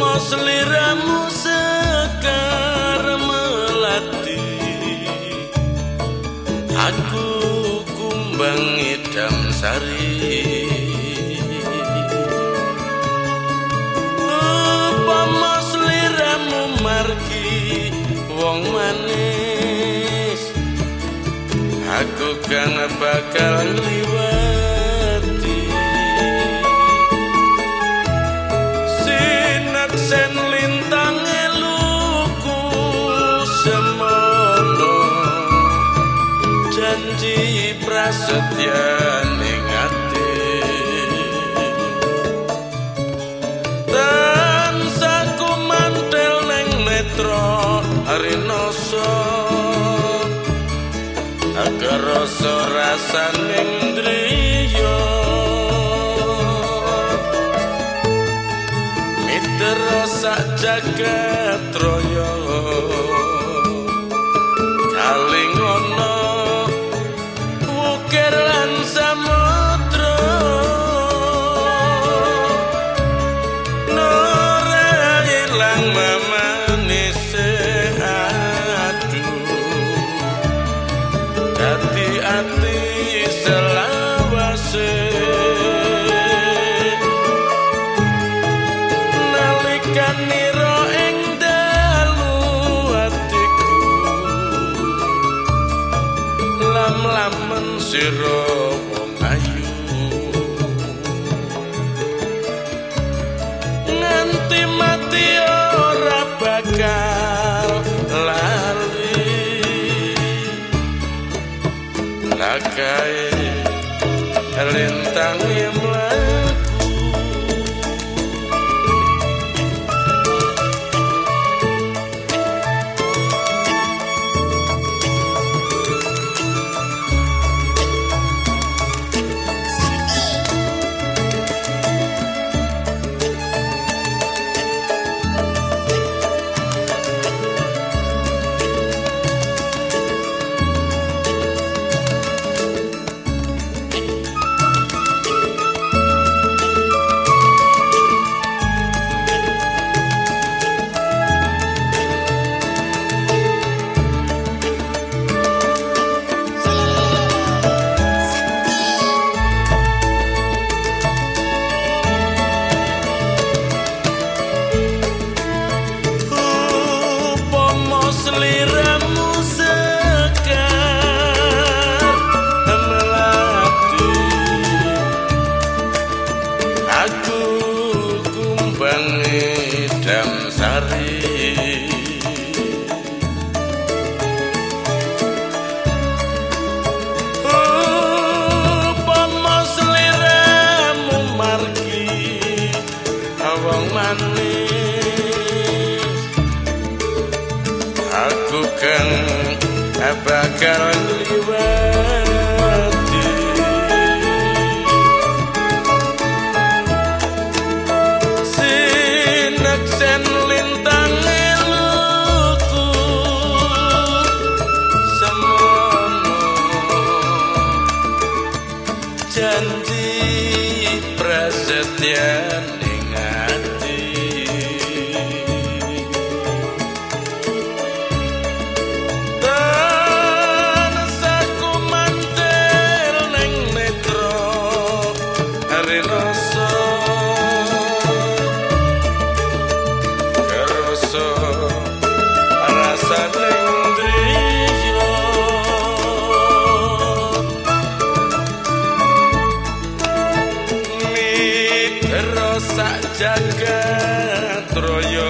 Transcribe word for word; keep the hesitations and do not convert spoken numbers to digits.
Seliramu sekar melati, aku kumbang idam sari. Upama seliramu margi wong manis, aku kan bakal ngliwati. Sen lintang eluku semono, janji prasetya ning ati. Tansah ku mantel ning netra rinoso, agar rasa rasaning driya. Sak jagat raya kaling ana wukir lan samudra, nore ilang mamanise aduh, dadi ati selawase. Kaniro ing dalu atiku, lam-lamen sira wong ayu, nganti mati ora bakal lali. Lagae lintang mlaku, seliramu sekar melati, aku kumbang idam sari. Upama seliramu margi wong manis, aku kan bakal ngliwati. Sineksen lintang eluku semono, janji prasetya ning ati. Rasa kerasa rasa ning driya, mitra sak jagat raya